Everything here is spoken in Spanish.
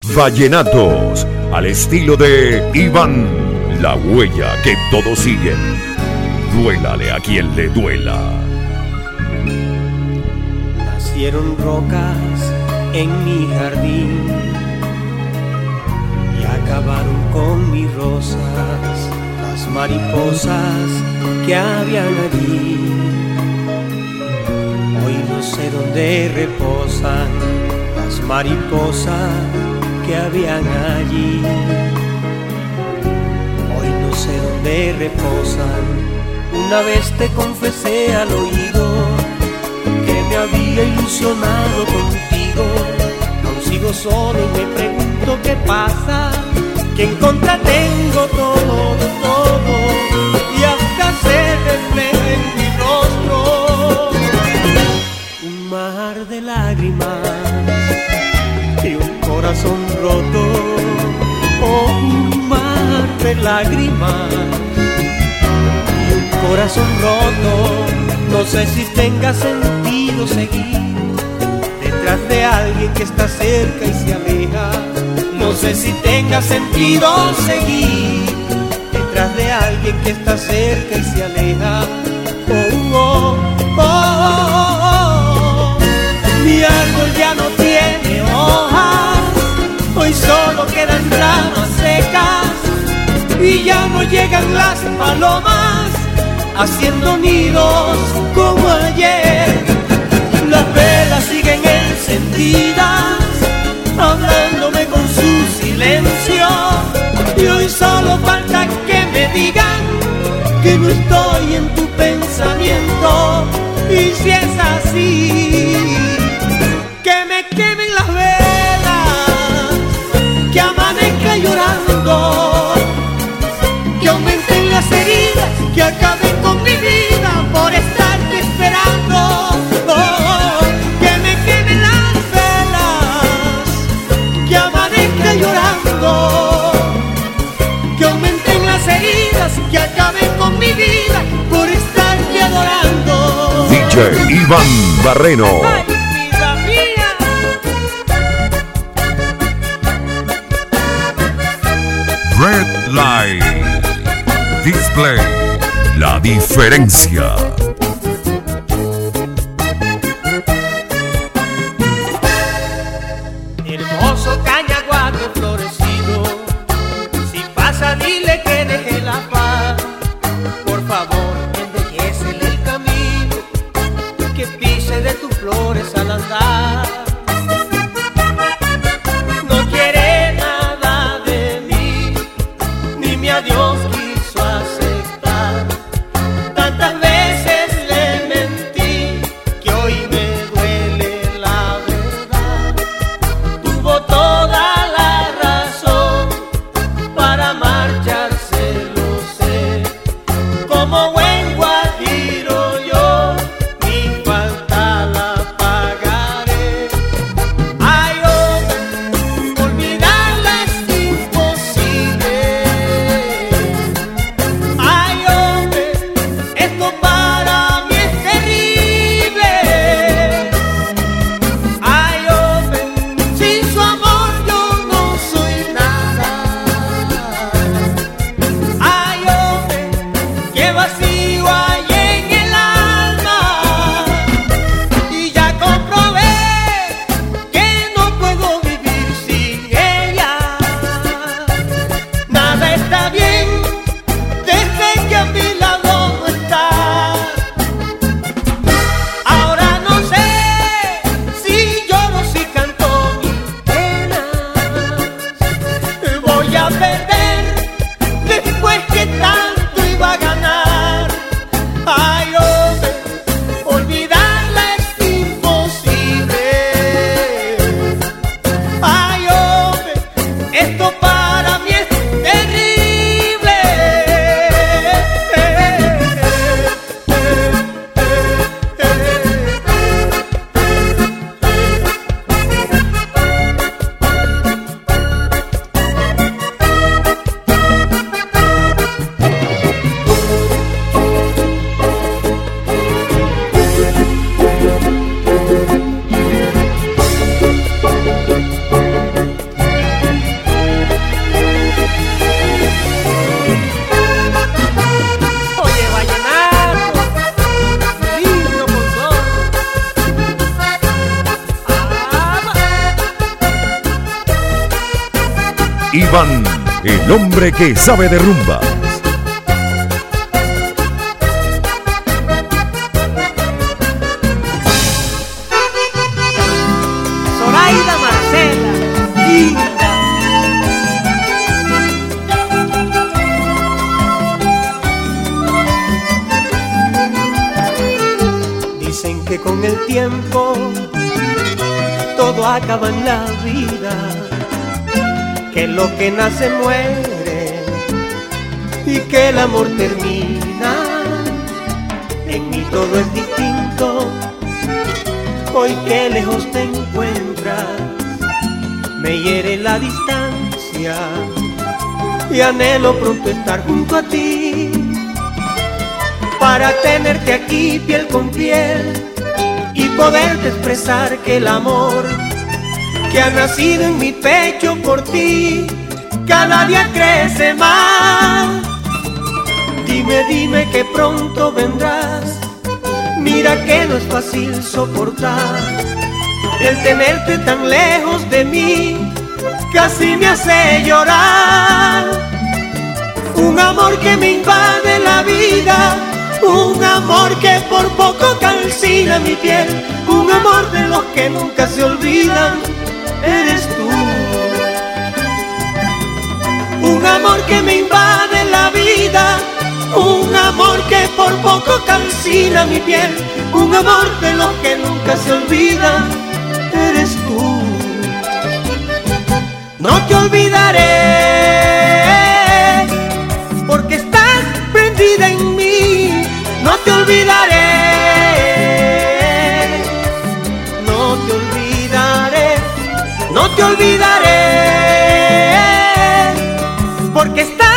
Vallenatos al estilo de Iván, la huella que todos siguen. Duélale a quien le duela. Nacieron rocas en mi jardín y acabaron con mis rosas, las mariposas que habían allí. Hoy no sé dónde reposan las mariposas que habían allí. Hoy no sé dónde reposan. Una vez te confesé al oído que me había ilusionado contigo. Aún sigo solo y me pregunto qué pasa, que en contra tengo todo, todo, y hasta se refleja en mi rostro un mar de lágrimas y un corazón roto. Oh, un mar de lágrimas y un corazón roto. No sé si tenga sentido seguir detrás de alguien que está cerca y se aleja. No sé si tenga sentido seguir detrás de alguien que está cerca y se aleja. Oh, oh, oh, oh, oh. Mi árbol ya no tiene hojas, hoy solo quedan ramas secas y ya no llegan las palomas haciendo nidos como ayer. Las velas siguen encendidas, hablándome con su silencio, y hoy solo falta que me digan que no estoy en tu pensamiento. Y si es así, que me quemen las velas, que amanezca llorando, que aumenten las heridas, que acaben con mi vida por estarte esperando. Oh, que me quemen las velas, que amanezca llorando, que aumenten las heridas, que acaben con mi vida por estarte adorando. DJ Iván Barreno. Ay, vida mía. Red Light Display. La diferencia. Hermoso cañaguate florecido, si pasa dile que deje la paz. Por favor, embellécele el camino, que pise de tus flores al andar. No quiere nada de mí, ni mi adiós quiso aceptar. Tantas veces le mentí que hoy me duele la verdad. Tuvo toda la razón para marchar Iván, el hombre que sabe de rumbas. Zoraida Marcela, linda. Dicen que con el tiempo todo acaba en la vida, que lo que nace muere y que el amor termina. En mí todo es distinto, hoy que lejos te encuentras, me hiere la distancia y anhelo pronto estar junto a ti, para tenerte aquí piel con piel y poderte expresar que el amor que ha nacido en mi pecho por ti cada día crece más. Dime, dime que pronto vendrás, mira que no es fácil soportar el tenerte tan lejos de mí, casi me hace llorar. Un amor que me invade la vida, un amor que por poco calcina mi piel, un amor de los que nunca se olvidan, eres tú. Un amor que me invade la vida, un amor que por poco calcina mi piel, un amor de los que nunca se olvidan, eres tú. No te olvidaré, porque estás prendida en mí. No te olvidaré, no te olvidaré, no te olvidaré, porque estás